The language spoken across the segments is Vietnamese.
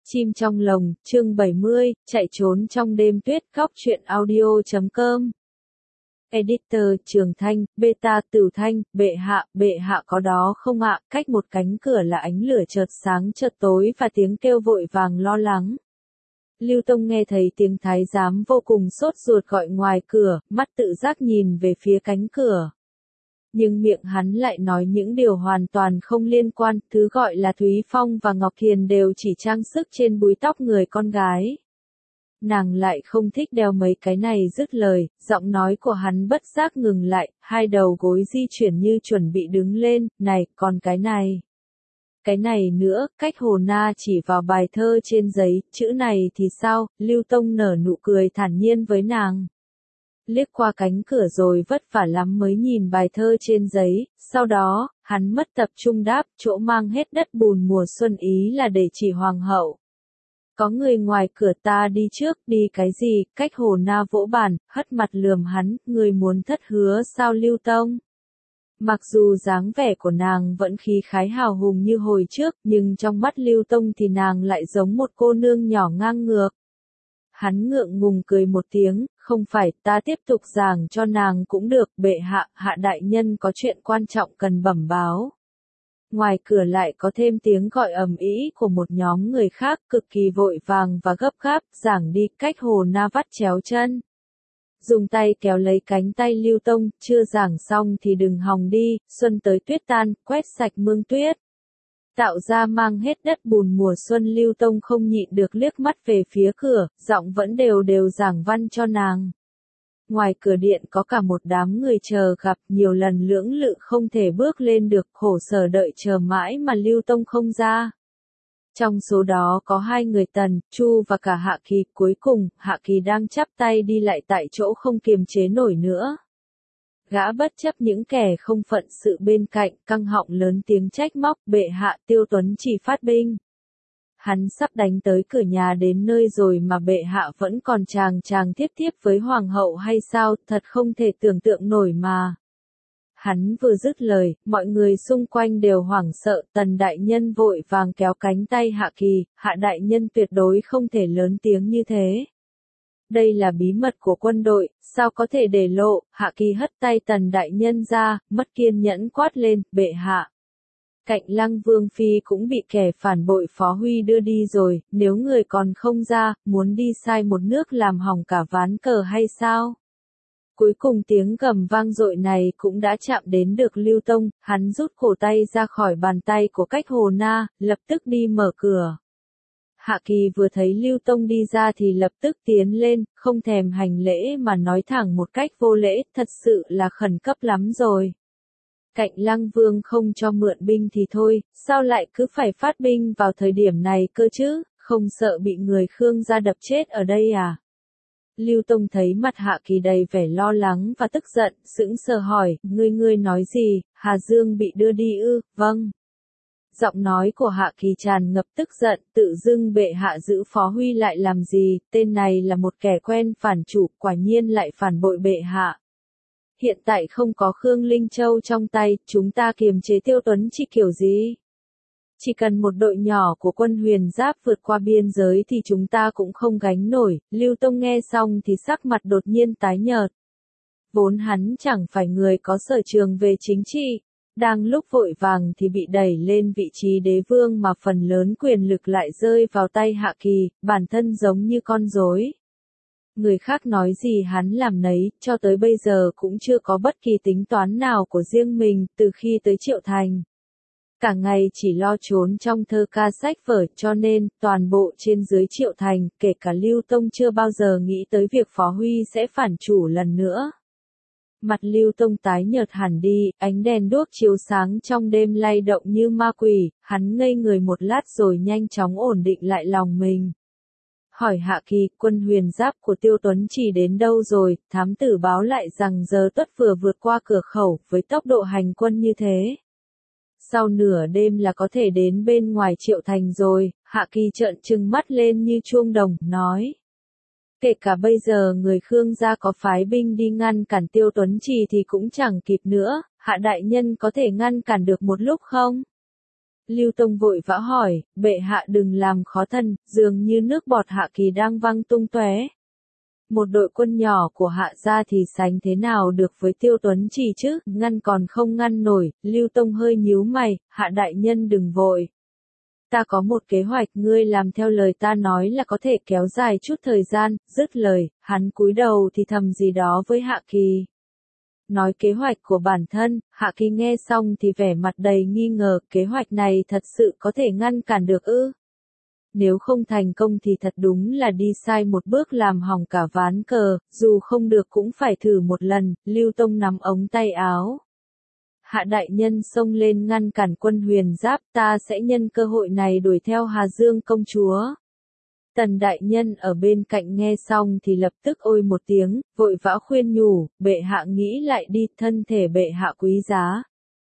Chim trong lồng, chương 70, chạy trốn trong đêm tuyết. Góc truyện audio.com. Editor: Trường Thanh, Beta: Tửu Thanh. Bệ hạ có đó không ạ? Cách một cánh cửa là ánh lửa chợt sáng chợt tối và tiếng kêu vội vàng lo lắng. Lưu Tông nghe thấy tiếng thái giám vô cùng sốt ruột gọi ngoài cửa, mắt tự giác nhìn về phía cánh cửa. Nhưng miệng hắn lại nói những điều hoàn toàn không liên quan, thứ gọi là Thúy Phong và Ngọc Thiền đều chỉ trang sức trên búi tóc người con gái. Nàng lại không thích đeo mấy cái này. Dứt lời, giọng nói của hắn bất giác ngừng lại, hai đầu gối di chuyển như chuẩn bị đứng lên. Này, còn cái này. Cái này nữa, cách Hồ Na chỉ vào bài thơ trên giấy, chữ này thì sao? Lưu Tông nở nụ cười thản nhiên với nàng. Liếc qua cánh cửa rồi vất vả lắm mới nhìn bài thơ trên giấy, sau đó, hắn mất tập trung đáp, chỗ mang hết đất bùn mùa xuân ý là để chỉ hoàng hậu. Có người ngoài cửa, ta đi trước. Đi cái gì? Cách Hồ Na vỗ bàn, hất mặt lườm hắn, người muốn thất hứa sao Lưu Tông? Mặc dù dáng vẻ của nàng vẫn khí khái hào hùng như hồi trước, nhưng trong mắt Lưu Tông thì nàng lại giống một cô nương nhỏ ngang ngược. Hắn ngượng ngùng cười một tiếng, không phải, ta tiếp tục giảng cho nàng cũng được. Bệ hạ, hạ đại nhân có chuyện quan trọng cần bẩm báo. Ngoài cửa lại có thêm tiếng gọi ầm ĩ của một nhóm người khác, cực kỳ vội vàng và gấp gáp. Giảng đi. Cách Hồ Na vắt chéo chân, dùng tay kéo lấy cánh tay Lưu Tông, chưa giảng xong thì đừng hòng đi. Xuân tới tuyết tan, quét sạch mương tuyết, tạo ra mang hết đất bùn mùa xuân. Lưu Tông không nhịn được liếc mắt về phía cửa, giọng vẫn đều đều giảng văn cho nàng. Ngoài cửa điện có cả một đám người chờ gặp, nhiều lần lưỡng lự không thể bước lên được, khổ sở đợi chờ mãi mà Lưu Tông không ra. Trong số đó có hai người Tần, Chu và cả Hạ Kỳ. Cuối cùng, Hạ Kỳ đang chắp tay đi lại tại chỗ không kiềm chế nổi nữa. Gã bất chấp những kẻ không phận sự bên cạnh, căng họng lớn tiếng trách móc, bệ hạ, Tiêu Tuấn chỉ phát binh. Hắn sắp đánh tới cửa nhà đến nơi rồi mà bệ hạ vẫn còn chàng tiếp với hoàng hậu hay sao? Thật không thể tưởng tượng nổi mà. Hắn vừa dứt lời, mọi người xung quanh đều hoảng sợ. Tần đại nhân vội vàng kéo cánh tay Hạ Kỳ, Hạ đại nhân tuyệt đối không thể lớn tiếng như thế. Đây là bí mật của quân đội, sao có thể để lộ? Hạ Kỳ hất tay Tần đại nhân ra, mất kiên nhẫn quát lên, bệ hạ. Cạnh Lăng Vương Phi cũng bị kẻ phản bội Phó Huy đưa đi rồi, nếu người còn không ra, muốn đi sai một nước làm hỏng cả ván cờ hay sao? Cuối cùng tiếng gầm vang dội này cũng đã chạm đến được Lưu Tông, hắn rút cổ tay ra khỏi bàn tay của Cách Hồ Na, lập tức đi mở cửa. Hạ Kỳ vừa thấy Lưu Tông đi ra thì lập tức tiến lên, không thèm hành lễ mà nói thẳng một cách vô lễ, thật sự là khẩn cấp lắm rồi. Cạnh Lăng Vương không cho mượn binh thì thôi, sao lại cứ phải phát binh vào thời điểm này cơ chứ, không sợ bị người Khương gia đập chết ở đây à? Lưu Tông thấy mặt Hạ Kỳ đầy vẻ lo lắng và tức giận, sững sờ hỏi, ngươi nói gì? Hà Dương bị đưa đi ư? Vâng. Giọng nói của Hạ Kỳ tràn ngập tức giận, tự dưng bệ hạ giữ Phó Huy lại làm gì? Tên này là một kẻ quen phản chủ, quả nhiên lại phản bội bệ hạ. Hiện tại không có Khương Linh Châu trong tay, chúng ta kiềm chế Tiêu Tuấn chỉ kiểu gì? Chỉ cần một đội nhỏ của quân Huyền Giáp vượt qua biên giới thì chúng ta cũng không gánh nổi. Lưu Tông nghe xong thì sắc mặt đột nhiên tái nhợt. Vốn hắn chẳng phải người có sở trường về chính trị, đang lúc vội vàng thì bị đẩy lên vị trí đế vương mà phần lớn quyền lực lại rơi vào tay Hạ Kỳ, bản thân giống như con rối. Người khác nói gì hắn làm nấy, cho tới bây giờ cũng chưa có bất kỳ tính toán nào của riêng mình, từ khi tới Triệu Thành. Cả ngày chỉ lo trốn trong thơ ca sách vở, cho nên, toàn bộ trên dưới Triệu Thành, kể cả Lưu Tông chưa bao giờ nghĩ tới việc Phó Huy sẽ phản chủ lần nữa. Mặt Lưu Tông tái nhợt hẳn đi, ánh đèn đuốc chiếu sáng trong đêm lay động như ma quỷ, hắn ngây người một lát rồi nhanh chóng ổn định lại lòng mình. Hỏi Hạ Kỳ, quân Huyền Giáp của Tiêu Tuấn chỉ đến đâu rồi? Thám tử báo lại rằng giờ Tuất vừa vượt qua cửa khẩu, với tốc độ hành quân như thế. Sau nửa đêm là có thể đến bên ngoài Triệu Thành rồi. Hạ Kỳ trợn trừng mắt lên như chuông đồng, nói. Kể cả bây giờ người Khương gia có phái binh đi ngăn cản Tiêu Tuấn Trì thì cũng chẳng kịp nữa, Hạ đại nhân có thể ngăn cản được một lúc không? Lưu Tông vội vã hỏi, bệ hạ đừng làm khó thần, dường như nước bọt Hạ Kỳ đang văng tung tóe. Một đội quân nhỏ của Hạ gia thì sánh thế nào được với Tiêu Tuấn Trì chứ, ngăn còn không ngăn nổi, Lưu Tông hơi nhíu mày, Hạ đại nhân đừng vội. Ta có một kế hoạch, ngươi làm theo lời ta nói là có thể kéo dài chút thời gian, dứt lời, hắn cúi đầu thì thầm gì đó với Hạ Kỳ. Nói kế hoạch của bản thân, Hạ Kỳ nghe xong thì vẻ mặt đầy nghi ngờ, kế hoạch này thật sự có thể ngăn cản được ư? Nếu không thành công thì thật đúng là đi sai một bước làm hỏng cả ván cờ, dù không được cũng phải thử một lần, Lưu Tông nắm ống tay áo. Hạ đại nhân xông lên ngăn cản quân Huyền Giáp, ta sẽ nhân cơ hội này đuổi theo Hà Dương công chúa. Tần đại nhân ở bên cạnh nghe xong thì lập tức ôi một tiếng, vội vã khuyên nhủ, bệ hạ nghĩ lại đi, thân thể bệ hạ quý giá.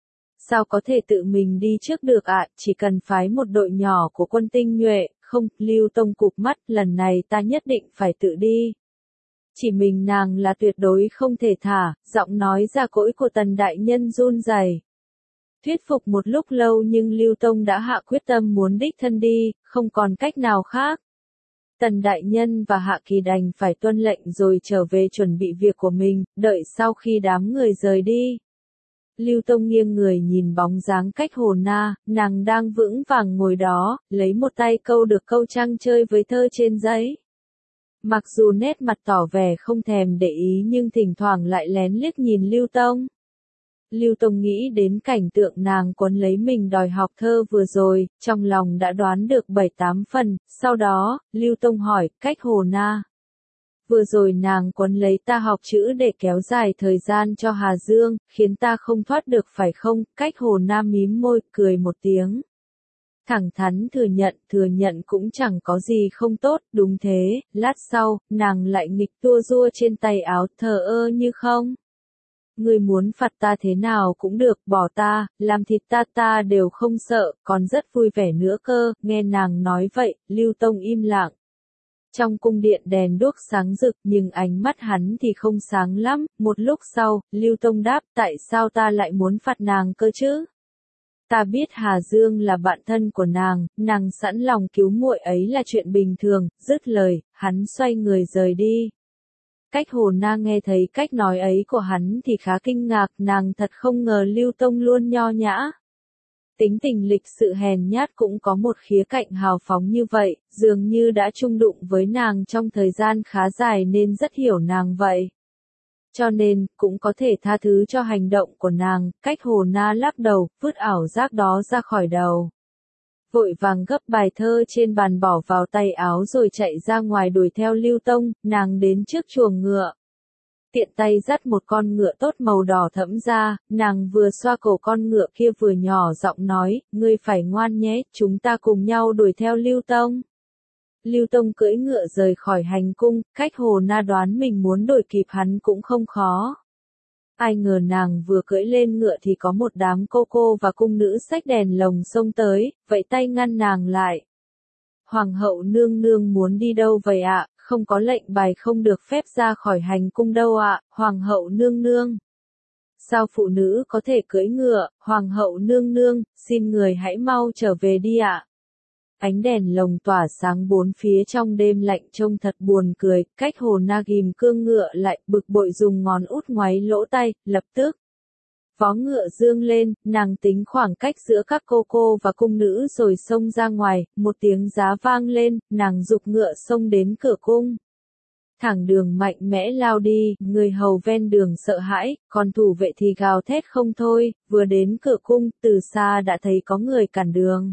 Sao có thể tự mình đi trước được ạ, chỉ cần phái một đội nhỏ của quân tinh nhuệ, không, Lưu Tông cụp mắt, lần này ta nhất định phải tự đi. Chỉ mình nàng là tuyệt đối không thể thả, giọng nói ra cỗi của tần đại nhân run rẩy. Thuyết phục một lúc lâu nhưng Lưu Tông đã hạ quyết tâm muốn đích thân đi, không còn cách nào khác. Tần đại nhân và Hạ Kỳ đành phải tuân lệnh rồi trở về chuẩn bị việc của mình, đợi sau khi đám người rời đi. Lưu Tông nghiêng người nhìn bóng dáng Cách Hồ Na, nàng đang vững vàng ngồi đó, lấy một tay câu được câu trăng chơi với thơ trên giấy. Mặc dù nét mặt tỏ vẻ không thèm để ý nhưng thỉnh thoảng lại lén liếc nhìn Lưu Tông. Lưu Tông nghĩ đến cảnh tượng nàng quấn lấy mình đòi học thơ vừa rồi, trong lòng đã đoán được 7-8 phần, sau đó, Lưu Tông hỏi, Cách Hồ Na. Vừa rồi nàng quấn lấy ta học chữ để kéo dài thời gian cho Hà Dương, khiến ta không thoát được phải không? Cách Hồ Na mím môi, cười một tiếng. Thẳng thắn thừa nhận cũng chẳng có gì không tốt, đúng thế, lát sau, nàng lại nghịch tua rua trên tay áo, thờ ơ như không. Ngươi muốn phạt ta thế nào cũng được, bỏ ta, làm thịt ta đều không sợ, còn rất vui vẻ nữa cơ, nghe nàng nói vậy, Lưu Tông im lặng. Trong cung điện đèn đuốc sáng rực nhưng ánh mắt hắn thì không sáng lắm, một lúc sau, Lưu Tông đáp, tại sao ta lại muốn phạt nàng cơ chứ? Ta biết Hà Dương là bạn thân của nàng sẵn lòng cứu muội ấy là chuyện bình thường, dứt lời, hắn xoay người rời đi. Cách Hồ Na nghe thấy cách nói ấy của hắn thì khá kinh ngạc, nàng thật không ngờ Lưu Tông luôn nho nhã. Tính tình lịch sự hèn nhát cũng có một khía cạnh hào phóng như vậy, dường như đã chung đụng với nàng trong thời gian khá dài nên rất hiểu nàng vậy. Cho nên, cũng có thể tha thứ cho hành động của nàng, Cách Hồ Na lắc đầu, vứt ảo giác đó ra khỏi đầu. Vội vàng gấp bài thơ trên bàn bỏ vào tay áo rồi chạy ra ngoài đuổi theo Lưu Tông, nàng đến trước chuồng ngựa. Tiện tay dắt một con ngựa tốt màu đỏ thẫm ra, nàng vừa xoa cổ con ngựa kia vừa nhỏ giọng nói, ngươi phải ngoan nhé, chúng ta cùng nhau đuổi theo Lưu Tông. Lưu Tông cưỡi ngựa rời khỏi hành cung, Cách Hồ Na đoán mình muốn đuổi kịp hắn cũng không khó. Ai ngờ nàng vừa cưỡi lên ngựa thì có một đám cô và cung nữ xách đèn lồng xông tới, vẫy tay ngăn nàng lại. Hoàng hậu nương nương muốn đi đâu vậy ạ? Không có lệnh bài không được phép ra khỏi hành cung đâu ạ, Hoàng hậu nương nương. Sao phụ nữ có thể cưỡi ngựa, Hoàng hậu nương nương, xin người hãy mau trở về đi ạ. Ánh đèn lồng tỏa sáng bốn phía trong đêm lạnh trông thật buồn cười, Cách Hồ Na ghim cương ngựa lại, bực bội dùng ngón út ngoáy lỗ tay, lập tức. Vó ngựa dương lên, nàng tính khoảng cách giữa các cô và cung nữ rồi xông ra ngoài, một tiếng giá vang lên, nàng giục ngựa xông đến cửa cung. Thẳng đường mạnh mẽ lao đi, người hầu ven đường sợ hãi, còn thủ vệ thì gào thét không thôi, vừa đến cửa cung, từ xa đã thấy có người cản đường.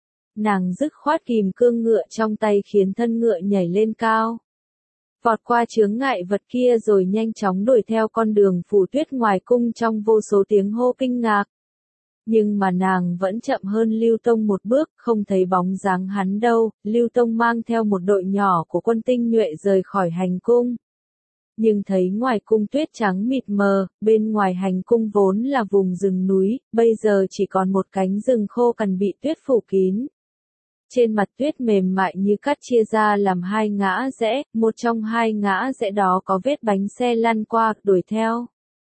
Nàng dứt khoát kìm cương ngựa trong tay khiến thân ngựa nhảy lên cao. Vọt qua chướng ngại vật kia rồi nhanh chóng đuổi theo con đường phủ tuyết ngoài cung trong vô số tiếng hô kinh ngạc. Nhưng mà nàng vẫn chậm hơn Lưu Tông một bước, không thấy bóng dáng hắn đâu, Lưu Tông mang theo một đội nhỏ của quân tinh nhuệ rời khỏi hành cung. Nhưng thấy ngoài cung tuyết trắng mịt mờ, bên ngoài hành cung vốn là vùng rừng núi, bây giờ chỉ còn một cánh rừng khô cằn bị tuyết phủ kín. Trên mặt tuyết mềm mại như cắt chia ra làm hai ngã rẽ, một trong hai ngã rẽ đó có vết bánh xe lăn qua, đuổi theo.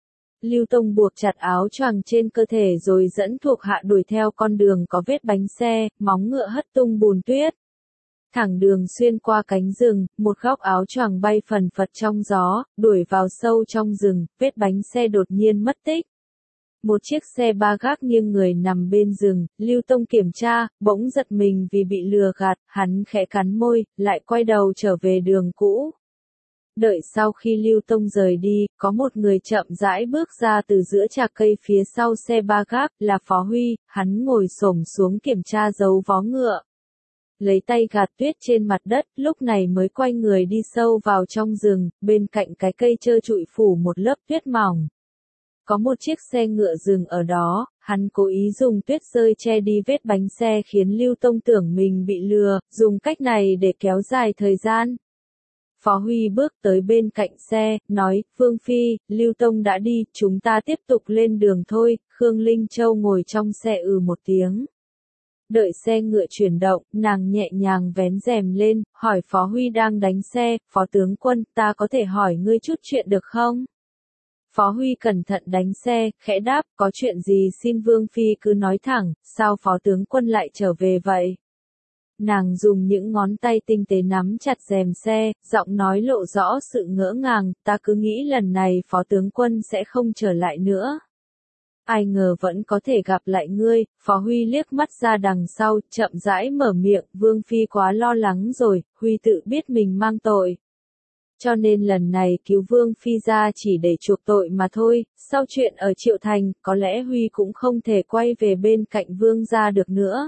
Lưu Tông buộc chặt áo choàng trên cơ thể rồi dẫn thuộc hạ đuổi theo con đường có vết bánh xe, móng ngựa hất tung bùn tuyết. Thẳng đường xuyên qua cánh rừng, một góc áo choàng bay phần phật trong gió, đuổi vào sâu trong rừng, vết bánh xe đột nhiên mất tích. Một chiếc xe ba gác nghiêng người nằm bên rừng, Lưu Tông kiểm tra, bỗng giật mình vì bị lừa gạt, hắn khẽ cắn môi, lại quay đầu trở về đường cũ. Đợi sau khi Lưu Tông rời đi, có một người chậm rãi bước ra từ giữa chạc cây phía sau xe ba gác, là Phó Huy, hắn ngồi xổm xuống kiểm tra dấu vó ngựa. Lấy tay gạt tuyết trên mặt đất, lúc này mới quay người đi sâu vào trong rừng, bên cạnh cái cây trơ trụi phủ một lớp tuyết mỏng. Có một chiếc xe ngựa dừng ở đó, hắn cố ý dùng tuyết rơi che đi vết bánh xe khiến Lưu Tông tưởng mình bị lừa, dùng cách này để kéo dài thời gian. Phó Huy bước tới bên cạnh xe, nói, Vương Phi, Lưu Tông đã đi, chúng ta tiếp tục lên đường thôi. Khương Linh Châu ngồi trong xe một tiếng. Đợi xe ngựa chuyển động, nàng nhẹ nhàng vén rèm lên, hỏi Phó Huy đang đánh xe, Phó tướng quân, ta có thể hỏi ngươi chút chuyện được không? Phó Huy cẩn thận đánh xe, khẽ đáp, có chuyện gì xin Vương Phi cứ nói thẳng, sao Phó tướng quân lại trở về vậy? Nàng dùng những ngón tay tinh tế nắm chặt rèm xe, giọng nói lộ rõ sự ngỡ ngàng, ta cứ nghĩ lần này Phó tướng quân sẽ không trở lại nữa. Ai ngờ vẫn có thể gặp lại ngươi. Phó Huy liếc mắt ra đằng sau, chậm rãi mở miệng, Vương Phi quá lo lắng rồi, Huy tự biết mình mang tội. Cho nên lần này cứu Vương Phi ra chỉ để chuộc tội mà thôi, sau chuyện ở Triệu Thành, có lẽ Huy cũng không thể quay về bên cạnh Vương gia được nữa.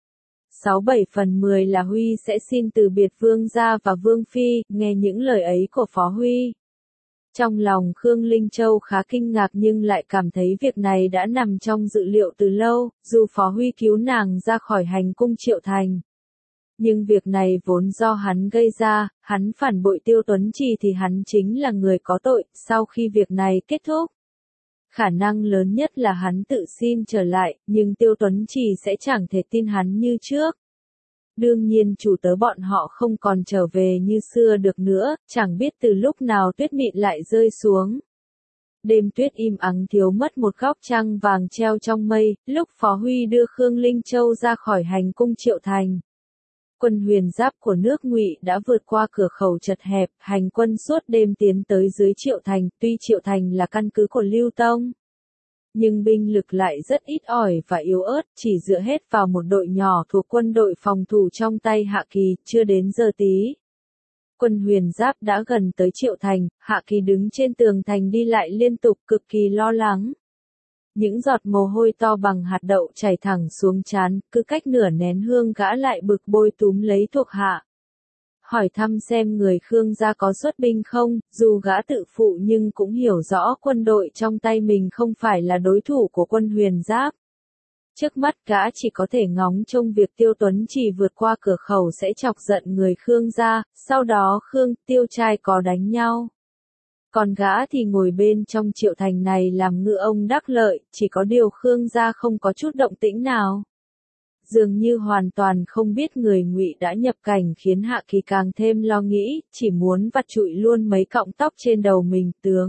6/7/10 là Huy sẽ xin từ biệt Vương gia và Vương Phi, nghe những lời ấy của Phó Huy. Trong lòng Khương Linh Châu khá kinh ngạc nhưng lại cảm thấy việc này đã nằm trong dự liệu từ lâu, dù Phó Huy cứu nàng ra khỏi hành cung Triệu Thành. Nhưng việc này vốn do hắn gây ra, hắn phản bội Tiêu Tuấn Trì thì hắn chính là người có tội, sau khi việc này kết thúc. Khả năng lớn nhất là hắn tự xin trở lại, nhưng Tiêu Tuấn Trì sẽ chẳng thể tin hắn như trước. Đương nhiên chủ tớ bọn họ không còn trở về như xưa được nữa, chẳng biết từ lúc nào tuyết mịn lại rơi xuống. Đêm tuyết im ắng thiếu mất một góc trăng vàng treo trong mây, lúc Phó Huy đưa Khương Linh Châu ra khỏi hành cung Triệu Thành. Quân huyền giáp của nước Ngụy đã vượt qua cửa khẩu chật hẹp, hành quân suốt đêm tiến tới dưới Triệu Thành, tuy Triệu Thành là căn cứ của Lưu Tông. Nhưng binh lực lại rất ít ỏi và yếu ớt, chỉ dựa hết vào một đội nhỏ thuộc quân đội phòng thủ trong tay Hạ Kỳ, chưa đến giờ tí. Quân huyền giáp đã gần tới Triệu Thành, Hạ Kỳ đứng trên tường thành đi lại liên tục cực kỳ lo lắng. Những giọt mồ hôi to bằng hạt đậu chảy thẳng xuống trán, cứ cách nửa nén hương gã lại bực bội túm lấy thuộc hạ. Hỏi thăm xem người Khương gia có xuất binh không, dù gã tự phụ nhưng cũng hiểu rõ quân đội trong tay mình không phải là đối thủ của quân huyền giáp. Trước mắt gã chỉ có thể ngóng trông việc Tiêu Tuấn Trì vượt qua cửa khẩu sẽ chọc giận người Khương gia, sau đó Khương, Tiêu trai có đánh nhau. Còn gã thì ngồi bên trong Triệu Thành này làm ngựa ông đắc lợi, chỉ có điều Khương gia không có chút động tĩnh nào. Dường như hoàn toàn không biết người Ngụy đã nhập cảnh khiến Hạ Kỳ càng thêm lo nghĩ, chỉ muốn vặt trụi luôn mấy cọng tóc trên đầu mình.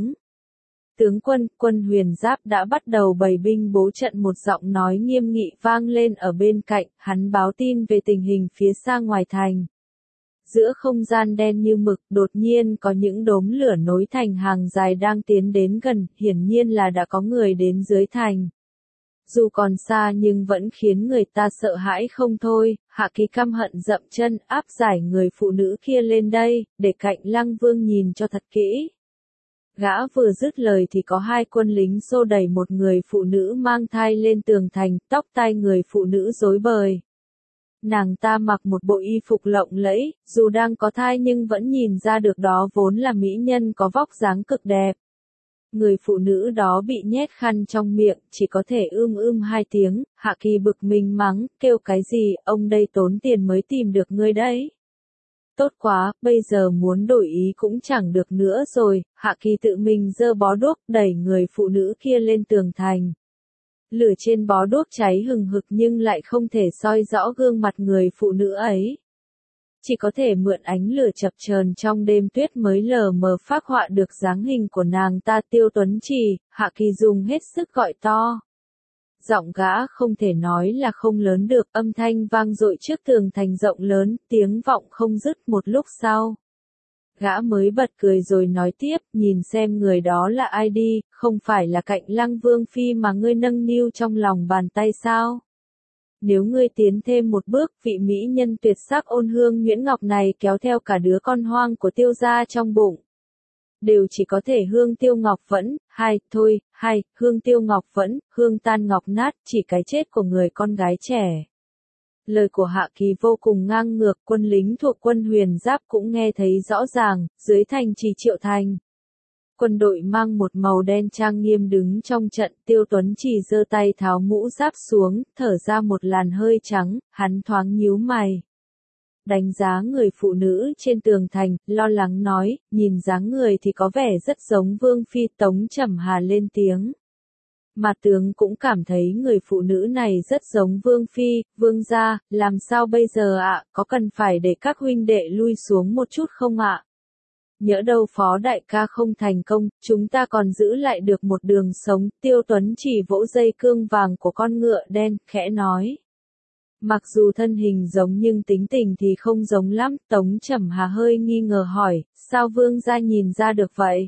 Tướng quân, quân huyền giáp đã bắt đầu bày binh bố trận, một giọng nói nghiêm nghị vang lên ở bên cạnh, hắn báo tin về tình hình phía xa ngoài thành. Giữa không gian đen như mực, đột nhiên có những đốm lửa nối thành hàng dài đang tiến đến gần, hiển nhiên là đã có người đến dưới thành. Dù còn xa nhưng vẫn khiến người ta sợ hãi không thôi. Hạ Kỳ căm hận dậm chân, áp giải người phụ nữ kia lên đây, để cạnh Lăng Vương nhìn cho thật kỹ. Gã vừa dứt lời thì có hai quân lính xô đẩy một người phụ nữ mang thai lên tường thành, tóc tai người phụ nữ rối bời. Nàng ta mặc một bộ y phục lộng lẫy, dù đang có thai nhưng vẫn nhìn ra được đó vốn là mỹ nhân có vóc dáng cực đẹp. Người phụ nữ đó bị nhét khăn trong miệng, chỉ có thể hai tiếng. Hạ Kỳ bực mình mắng, kêu cái gì, ông đây tốn tiền mới tìm được ngươi đấy. Tốt quá, bây giờ muốn đổi ý cũng chẳng được nữa rồi. Hạ Kỳ tự mình giơ bó đuốc đẩy người phụ nữ kia lên tường thành. Lửa trên bó đuốc cháy hừng hực nhưng lại không thể soi rõ gương mặt người phụ nữ ấy. chỉ có thể mượn ánh lửa chập chờn trong đêm tuyết mới lờ mờ phác họa được dáng hình của nàng ta. Tiêu Tuấn Trì, Hạ Kỳ dùng hết sức gọi to. Giọng gã không thể nói là không lớn được, âm thanh vang dội trước tường thành rộng lớn, tiếng vọng không dứt. Một lúc sau, gã mới bật cười rồi nói tiếp, nhìn xem người đó là ai đi, không phải là Cạnh Lăng Vương Phi mà ngươi nâng niu trong lòng bàn tay sao? Nếu ngươi tiến thêm một bước, vị mỹ nhân tuyệt sắc ôn hương nhuyễn ngọc này kéo theo cả đứa con hoang của Tiêu gia trong bụng, đều chỉ có thể hương tiêu ngọc vẫn, hương tiêu ngọc vẫn, hương tan ngọc nát, chỉ cái chết của người con gái trẻ. Lời của Hạ Kỳ vô cùng ngang ngược, quân lính thuộc quân Huyền Giáp cũng nghe thấy rõ ràng. Dưới thành trì Triệu Thành, quân đội mang một màu đen trang nghiêm đứng trong trận. Tiêu Tuấn Trì giơ tay tháo mũ giáp xuống, thở ra một làn hơi trắng, hắn thoáng nhíu mày. Đánh giá người phụ nữ trên tường thành, lo lắng nói, nhìn dáng người thì có vẻ rất giống Vương Phi. Tống Trầm Hà lên tiếng. Mà tướng cũng cảm thấy người phụ nữ này rất giống Vương Phi. Vương gia, làm sao bây giờ ạ, có cần phải để các huynh đệ lui xuống một chút không ạ? Nhỡ đâu Phó đại ca không thành công, chúng ta còn giữ lại được một đường sống. Tiêu Tuấn Chỉ vỗ dây cương vàng của con ngựa đen, khẽ nói. Mặc dù thân hình giống nhưng tính tình thì không giống lắm. Tống Trầm Hà hơi nghi ngờ hỏi, sao Vương gia nhìn ra được vậy?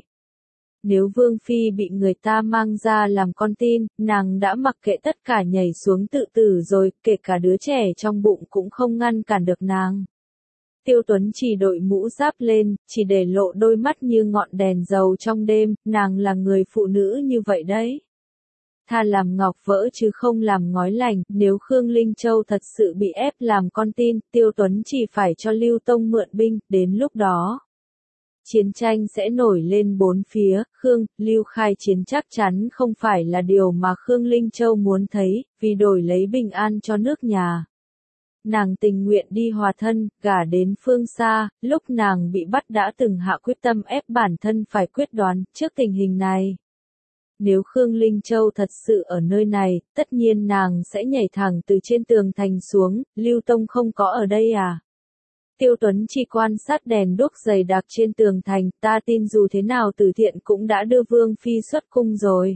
Nếu Vương Phi bị người ta mang ra làm con tin, nàng đã mặc kệ tất cả nhảy xuống tự tử rồi, kể cả đứa trẻ trong bụng cũng không ngăn cản được nàng. Tiêu Tuấn chỉ đội mũ giáp lên, chỉ để lộ đôi mắt như ngọn đèn dầu trong đêm, nàng là người phụ nữ như vậy đấy. Thà làm ngọc vỡ chứ không làm ngói lành. Nếu Khương Linh Châu thật sự bị ép làm con tin, Tiêu Tuấn chỉ phải cho Lưu Tông mượn binh, đến lúc đó chiến tranh sẽ nổi lên bốn phía. Khương, Lưu khai chiến chắc chắn không phải là điều mà Khương Linh Châu muốn thấy, vì đổi lấy bình an cho nước nhà. Nàng tình nguyện đi hòa thân, gả đến phương xa. Lúc nàng bị bắt đã từng hạ quyết tâm ép bản thân phải quyết đoán. Trước tình hình này, nếu Khương Linh Châu thật sự ở nơi này, tất nhiên nàng sẽ nhảy thẳng từ trên tường thành xuống. Lưu Tông không có ở đây à? Tiêu Tuấn chỉ quan sát đèn đuốc dày đặc trên tường thành, ta tin dù thế nào Từ Thiện cũng đã đưa Vương Phi xuất cung rồi.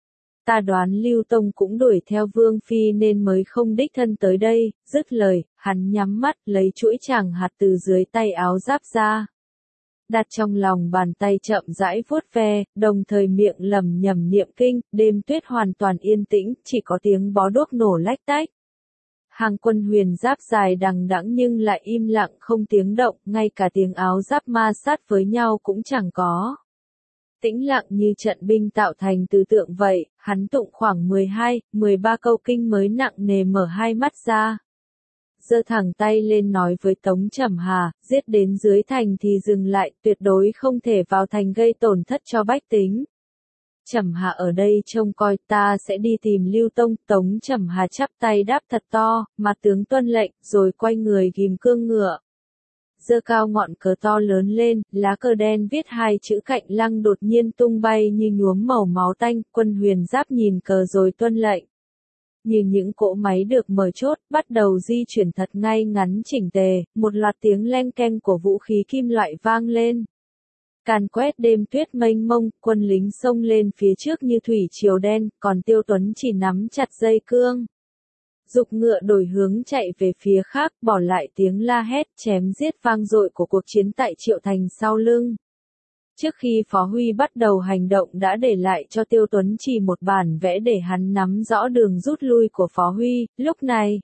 Ta đoán Lưu Tông cũng đuổi theo Vương Phi nên mới không đích thân tới đây. Dứt lời, hắn nhắm mắt lấy chuỗi tràng hạt từ dưới tay áo giáp ra, đặt trong lòng bàn tay chậm rãi vuốt ve, đồng thời miệng lẩm nhẩm niệm kinh. Đêm tuyết hoàn toàn yên tĩnh, chỉ có tiếng bó đuốc nổ lách tách. Hàng quân Huyền Giáp dài đằng đẵng nhưng lại im lặng không tiếng động, ngay cả tiếng áo giáp ma sát với nhau cũng chẳng có. Tĩnh lặng như trận binh tạo thành từ tượng vậy. Hắn tụng khoảng 12-13 câu kinh mới nặng nề mở hai mắt ra, giơ thẳng tay lên nói với Tống Trầm Hà, giết đến dưới thành thì dừng lại, tuyệt đối không thể vào thành gây tổn thất cho bách tính. Trầm Hà ở đây trông coi, ta sẽ đi tìm Lưu Tông. Tống Trầm Hà chắp tay đáp thật to, mà tướng tuân lệnh, rồi quay người ghim cương ngựa, giơ cao ngọn cờ to lớn lên. Lá cờ đen viết hai chữ Cạnh Lăng đột nhiên tung bay như nhuốm màu máu tanh. Quân Huyền Giáp nhìn cờ rồi tuân lệnh. Như những cỗ máy được mở chốt, bắt đầu di chuyển thật ngay ngắn chỉnh tề. Một loạt tiếng leng keng của vũ khí kim loại vang lên, càn quét đêm tuyết mênh mông. Quân lính xông lên phía trước như thủy triều đen, còn Tiêu Tuấn chỉ nắm chặt dây cương, giục ngựa đổi hướng chạy về phía khác, bỏ lại tiếng la hét chém giết vang dội của cuộc chiến tại Triệu Thành sau lưng. Trước khi Phó Huy bắt đầu hành động đã để lại cho Tiêu Tuấn chỉ một bản vẽ để hắn nắm rõ đường rút lui của Phó Huy. Lúc này,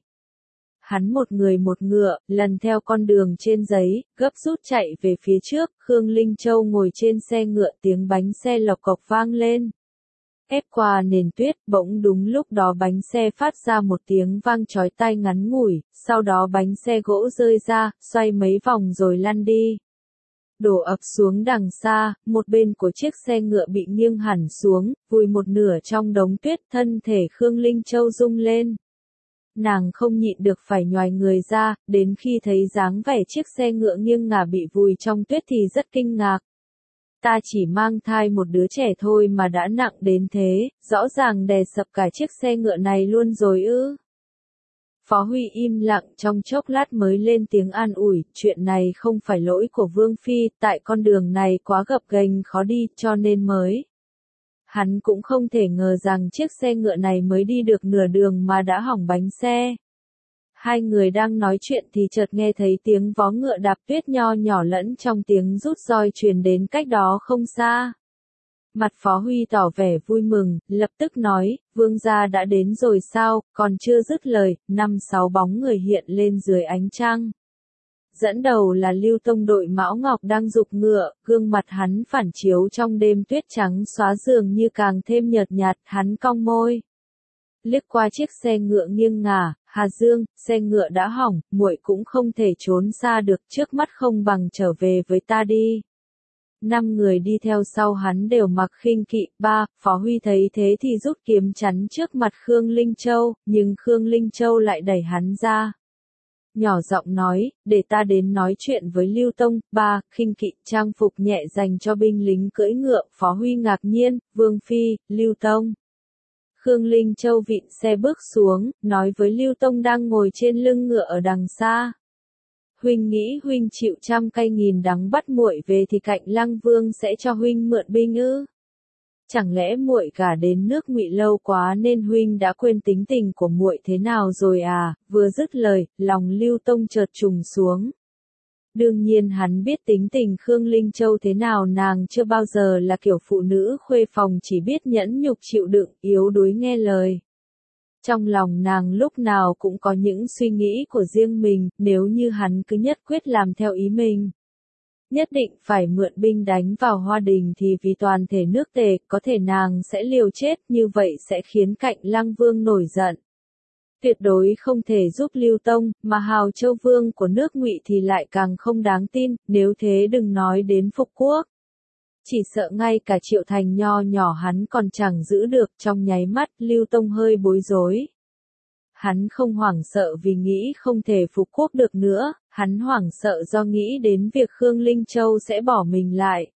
hắn một người một ngựa, lần theo con đường trên giấy, gấp rút chạy về phía trước. Khương Linh Châu ngồi trên xe ngựa, tiếng bánh xe lộc cộc vang lên, ép qua nền tuyết. Bỗng đúng lúc đó bánh xe phát ra một tiếng vang chói tai ngắn ngủi, sau đó bánh xe gỗ rơi ra, xoay mấy vòng rồi lăn đi, đổ ập xuống đằng xa. Một bên của chiếc xe ngựa bị nghiêng hẳn xuống, vùi một nửa trong đống tuyết. Thân thể Khương Linh Châu rung lên, nàng không nhịn được phải nhoài người ra. Đến khi thấy dáng vẻ chiếc xe ngựa nghiêng ngả bị vùi trong tuyết thì rất kinh ngạc. Ta chỉ mang thai một đứa trẻ thôi mà đã nặng đến thế, rõ ràng đè sập cả chiếc xe ngựa này luôn rồi ư? Phó Huy im lặng trong chốc lát mới lên tiếng an ủi, chuyện này không phải lỗi của Vương Phi, tại con đường này quá gập ghềnh khó đi cho nên mới. Hắn cũng không thể ngờ rằng chiếc xe ngựa này mới đi được nửa đường mà đã hỏng bánh xe. Hai người đang nói chuyện thì chợt nghe thấy tiếng vó ngựa đạp tuyết nho nhỏ lẫn trong tiếng rút roi truyền đến cách đó không xa. Mặt Phó Huy tỏ vẻ vui mừng, lập tức nói, Vương gia đã đến rồi sao, còn chưa dứt lời, 5-6 bóng người hiện lên dưới ánh trăng. Dẫn đầu là Lưu Tông đội Mão Ngọc đang giục ngựa, gương mặt hắn phản chiếu trong đêm tuyết trắng xóa dường như càng thêm nhợt nhạt, hắn cong môi. Liếc qua chiếc xe ngựa nghiêng ngả, Hà Dương, xe ngựa đã hỏng, muội cũng không thể trốn xa được, trước mắt không bằng trở về với ta đi. 5 người đi theo sau hắn đều mặc khinh kỵ, Phó Huy thấy thế thì rút kiếm chắn trước mặt Khương Linh Châu, nhưng Khương Linh Châu lại đẩy hắn ra. Nhỏ giọng nói, để ta đến nói chuyện với Lưu Tông, khinh kỵ trang phục nhẹ dành cho binh lính cưỡi ngựa, Phó Huy ngạc nhiên, Vương Phi, Lưu Tông. Khương Linh Châu vịn xe bước xuống, nói với Lưu Tông đang ngồi trên lưng ngựa ở đằng xa. Huynh nghĩ huynh chịu trăm cay nghìn đắng bắt muội về thì Cạnh Lăng Vương sẽ cho huynh mượn binh ư? Chẳng lẽ muội gả đến nước Ngụy lâu quá nên huynh đã quên tính tình của muội thế nào rồi à? Vừa dứt lời, lòng Lưu Tông chợt trùng xuống. Đương nhiên hắn biết tính tình Khương Linh Châu thế nào, nàng chưa bao giờ là kiểu phụ nữ khuê phòng chỉ biết nhẫn nhục chịu đựng, yếu đuối nghe lời. Trong lòng nàng lúc nào cũng có những suy nghĩ của riêng mình, nếu như hắn cứ nhất quyết làm theo ý mình. Nhất định phải mượn binh đánh vào Hoa Đình thì vì toàn thể nước Tề, có thể nàng sẽ liều chết, như vậy sẽ khiến Cạnh Lăng Vương nổi giận. Tuyệt đối không thể giúp Lưu Tông, mà Hào Châu Vương của nước Ngụy thì lại càng không đáng tin, nếu thế đừng nói đến phục quốc. Chỉ sợ ngay cả Triệu Thành nho nhỏ hắn còn chẳng giữ được, trong nháy mắt Lưu Tông hơi bối rối. Hắn không hoảng sợ vì nghĩ không thể phục quốc được nữa, hắn hoảng sợ do nghĩ đến việc Khương Linh Châu sẽ bỏ mình lại.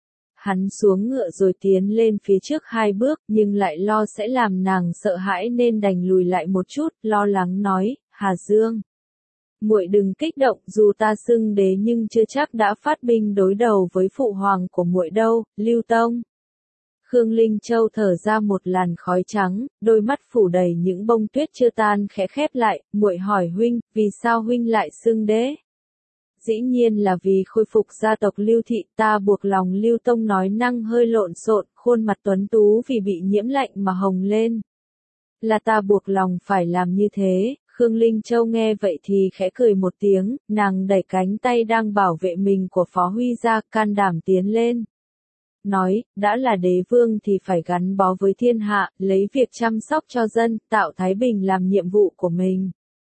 Hắn xuống ngựa rồi tiến lên phía trước 2 bước, nhưng lại lo sẽ làm nàng sợ hãi nên đành lùi lại một chút, lo lắng nói, Hà Dương. Muội đừng kích động, dù ta xưng đế nhưng chưa chắc đã phát binh đối đầu với phụ hoàng của muội đâu, Lưu Tông. Khương Linh Châu thở ra một làn khói trắng, đôi mắt phủ đầy những bông tuyết chưa tan khẽ khép lại, muội hỏi huynh, vì sao huynh lại xưng đế? Dĩ nhiên là vì khôi phục gia tộc Lưu thị, ta buộc lòng. Lưu Tông nói năng hơi lộn xộn, khuôn mặt tuấn tú vì bị nhiễm lạnh mà hồng lên. Là ta buộc lòng phải làm như thế. Khương Linh Châu nghe vậy thì khẽ cười một tiếng, nàng đẩy cánh tay đang bảo vệ mình của Phó Huy ra, can đảm tiến lên. Nói, đã là đế vương thì phải gắn bó với thiên hạ, lấy việc chăm sóc cho dân, tạo thái bình làm nhiệm vụ của mình.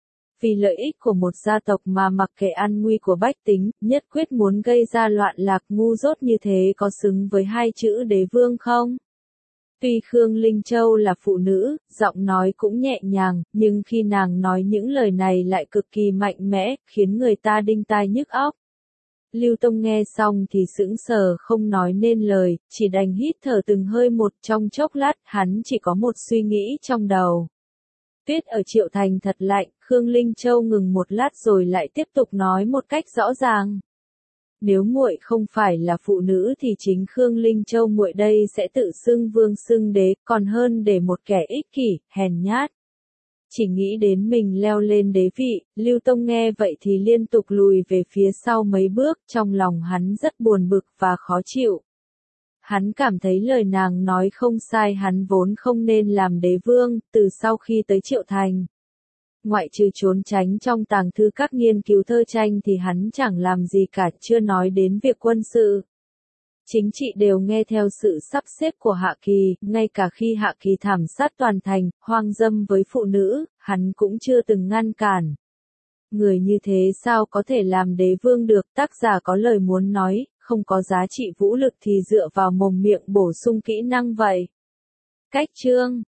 Vì lợi ích của một gia tộc mà mặc kệ an nguy của bách tính, nhất quyết muốn gây ra loạn lạc, ngu dốt như thế có xứng với 2 chữ đế vương không? Tuy Khương Linh Châu là phụ nữ, giọng nói cũng nhẹ nhàng, nhưng khi nàng nói những lời này lại cực kỳ mạnh mẽ, khiến người ta đinh tai nhức óc. Lưu Tông nghe xong thì sững sờ không nói nên lời, chỉ đành hít thở từng hơi một. Trong chốc lát, hắn chỉ có một suy nghĩ trong đầu. Tuyết ở Triệu Thành thật lạnh, Khương Linh Châu ngừng một lát rồi lại tiếp tục nói một cách rõ ràng. Nếu muội không phải là phụ nữ thì chính Khương Linh Châu muội đây sẽ tự xưng vương xưng đế, còn hơn để một kẻ ích kỷ, hèn nhát. Chỉ nghĩ đến mình leo lên đế vị, Lưu Tông nghe vậy thì liên tục lùi về phía sau mấy bước, trong lòng hắn rất buồn bực và khó chịu. Hắn cảm thấy lời nàng nói không sai, hắn vốn không nên làm đế vương, từ sau khi tới Triệu Thành. Ngoại trừ trốn tránh trong tàng thư các nghiên cứu thơ tranh thì hắn chẳng làm gì cả, chưa nói đến việc quân sự. Chính trị đều nghe theo sự sắp xếp của Hạ Kỳ, ngay cả khi Hạ Kỳ thảm sát toàn thành, hoang dâm với phụ nữ, hắn cũng chưa từng ngăn cản. Người như thế sao có thể làm đế vương được? Tác giả có lời muốn nói, không có giá trị vũ lực thì dựa vào mồm miệng bổ sung kỹ năng vậy. Cách chương